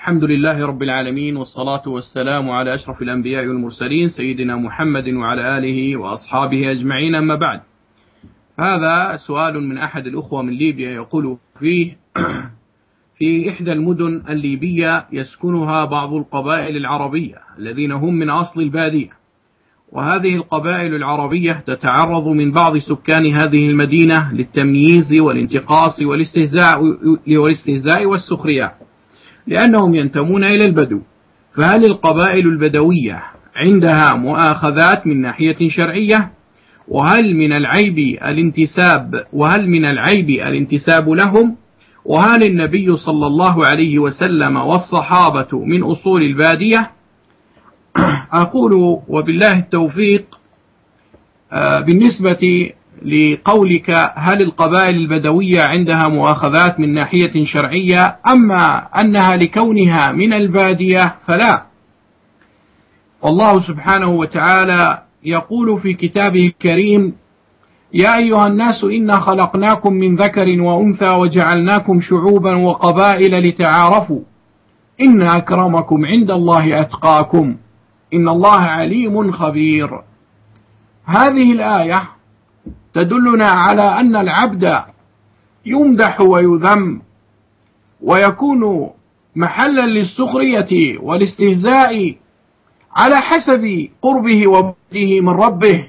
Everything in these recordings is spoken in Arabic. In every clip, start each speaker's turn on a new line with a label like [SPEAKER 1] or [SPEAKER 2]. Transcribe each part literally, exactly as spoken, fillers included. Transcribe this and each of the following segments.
[SPEAKER 1] الحمد لله رب العالمين، والصلاة والسلام على أشرف الأنبياء والمرسلين سيدنا محمد وعلى آله وأصحابه أجمعين، أما بعد. هذا سؤال من أحد الأخوة من ليبيا يقول فيه: في إحدى المدن الليبية يسكنها بعض القبائل العربية الذين هم من أصل البادية، وهذه القبائل العربية تتعرض من بعض سكان هذه المدينة للتمييز والانتقاص والاستهزاء والاستهزاء والسخرية لأنهم ينتمون إلى البدو. فهل القبائل البدوية عندها مؤاخذات من ناحية شرعية؟ وهل من العيب الانتساب وهل من العيب الانتساب لهم؟ وهل النبي صلى الله عليه وسلم والصحابة من أصول البادية؟ أقول وبالله التوفيق، بالنسبة لقولك هل القبائل البدوية عندها مؤاخذات من ناحية شرعية، أما أنها لكونها من البادية فلا. والله سبحانه وتعالى يقول في كتابه الكريم: يا أيها الناس إنا خلقناكم من ذكر وأنثى وجعلناكم شعوبا وقبائل لتعارفوا إن أكرمكم عند الله أتقاكم إن الله عليم خبير. هذه الآية تدلنا على أن العبد يمدح ويذم ويكون محلا للسخرية والاستهزاء على حسب قربه وبعده من ربه،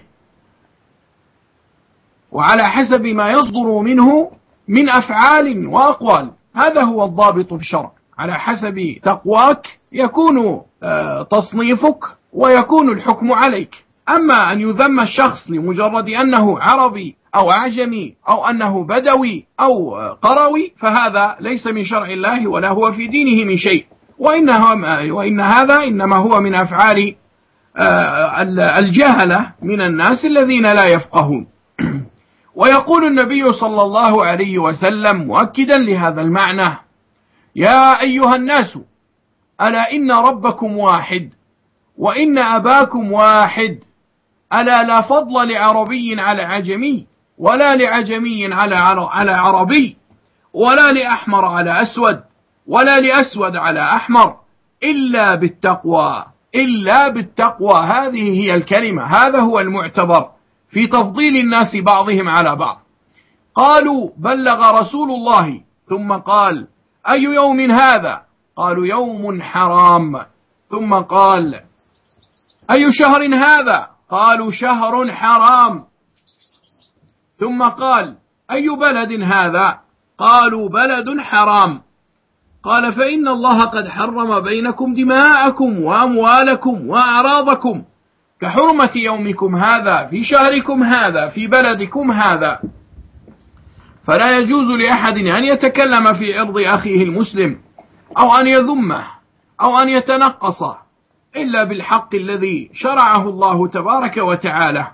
[SPEAKER 1] وعلى حسب ما يصدر منه من أفعال وأقوال. هذا هو الضابط في الشرع، على حسب تقواك يكون تصنيفك ويكون الحكم عليك. أما أن يذم الشخص لمجرد أنه عربي أو أعجمي أو أنه بدوي أو قروي فهذا ليس من شرع الله ولا هو في دينه من شيء، وإن هذا إنما هو من أفعال الجهلة من الناس الذين لا يفقهون. ويقول النبي صلى الله عليه وسلم مؤكدا لهذا المعنى: يا أيها الناس ألا إن ربكم واحد وإن أباكم واحد، ألا لا فضل لعربي على عجمي ولا لعجمي على على عربي ولا لأحمر على أسود ولا لأسود على أحمر إلا بالتقوى إلا بالتقوى. هذه هي الكلمة، هذا هو المعتبر في تفضيل الناس بعضهم على بعض. قالوا: بلغ رسول الله. ثم قال: أي يوم هذا؟ قالوا: يوم حرام. ثم قال: أي شهر هذا؟ قالوا: شهر حرام. ثم قال: أي بلد هذا؟ قالوا: بلد حرام. قال: فإن الله قد حرم بينكم دماءكم وأموالكم وأعراضكم كحرمة يومكم هذا في شهركم هذا في بلدكم هذا. فلا يجوز لأحد أن يتكلم في عرض أخيه المسلم أو أن يذمه أو أن يتنقصه إلا بالحق الذي شرعه الله تبارك وتعالى.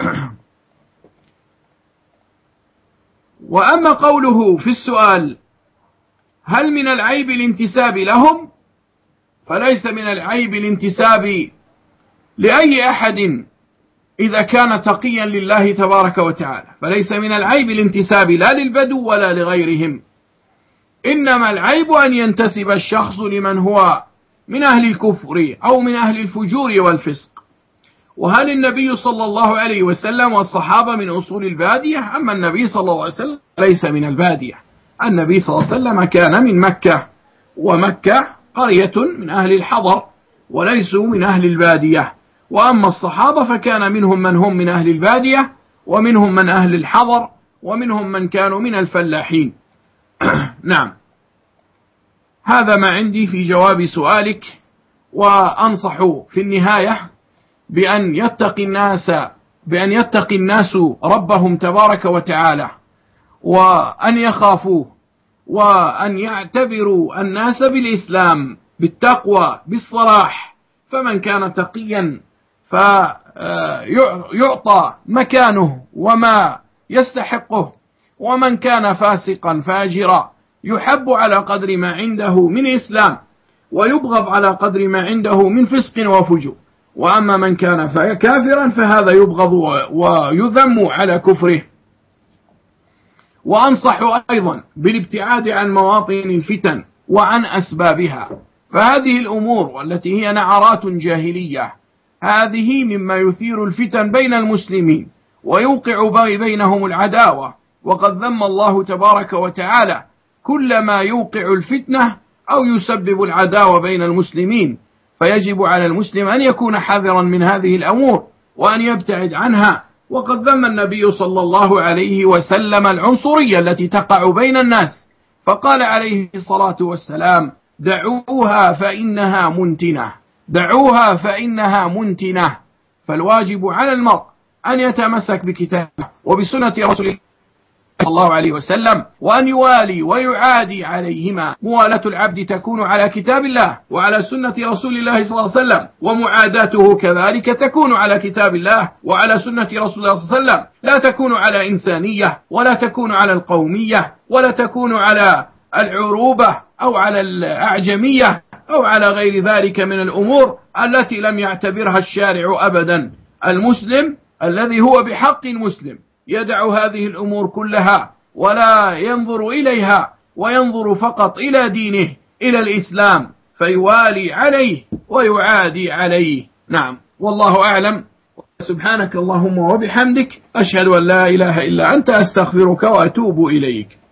[SPEAKER 1] وأما قوله في السؤال: هل من العيب الانتساب لهم؟ فليس من العيب الانتساب لأي أحد إذا كان تقيا لله تبارك وتعالى، فليس من العيب الانتساب لا للبدو ولا لغيرهم، إنما العيب أن ينتسب الشخص لمن هو من أهل الكفر أو من أهل الفجور والفسق. وهل النبي صلى الله عليه وسلم والصحابة من أصول البادية؟ أما النبي صلى الله عليه وسلم ليس من البادية، النبي صلى الله عليه وسلم كان من مكة، ومكة قرية من أهل الحضر وليسوا من أهل البادية. وأما الصحابة فكان منهم من هم من أهل البادية ومنهم من أهل الحضر ومنهم من كانوا من الفلاحين. نعم، هذا ما عندي في جواب سؤالك. وأنصح في النهاية بأن يتقي الناس بأن يتقي الناس ربهم تبارك وتعالى، وأن يخافوه، وأن يعتبروا الناس بالإسلام بالتقوى بالصلاح. فمن كان تقيا فيعطى مكانه وما يستحقه، ومن كان فاسقا فاجرا يحب على قدر ما عنده من إسلام ويبغض على قدر ما عنده من فسق وفجور. وأما من كان كافرا فهذا يبغض ويذم على كفره. وأنصح أيضا بالابتعاد عن مواطن الفتن وعن أسبابها، فهذه الأمور والتي هي نعرات جاهلية هذه مما يثير الفتن بين المسلمين ويوقع بينهم العداوة، وقد ذم الله تبارك وتعالى كل ما يوقع الفتنة أو يسبب العداوة بين المسلمين، فيجب على المسلم أن يكون حذرا من هذه الأمور وأن يبتعد عنها. وقد ذم النبي صلى الله عليه وسلم العنصرية التي تقع بين الناس، فقال عليه الصلاة والسلام: دعوها فإنها منتنة، دعوها فإنها منتنة. فالواجب على المرء أن يتمسك بكتابه وبسنة رسول الله صلى الله عليه وسلم، وأن يوالي ويعادي عليهما. موالاة العبد تكون على كتاب الله وعلى سنة رسول الله صلى الله عليه وسلم، ومعاداته كذلك تكون على كتاب الله وعلى سنة رسول الله صلى الله عليه وسلم، لا تكون على إنسانية ولا تكون على القومية ولا تكون على العروبة أو على الأعجمية أو على غير ذلك من الأمور التي لم يعتبرها الشارع أبدا. المسلم الذي هو بحق مسلم يدع هذه الأمور كلها ولا ينظر إليها، وينظر فقط إلى دينه، إلى الإسلام، فيوالي عليه ويعادي عليه. نعم، والله أعلم. سبحانك اللهم وبحمدك، أشهد أن لا إله إلا أنت، أستغفرك وأتوب إليك.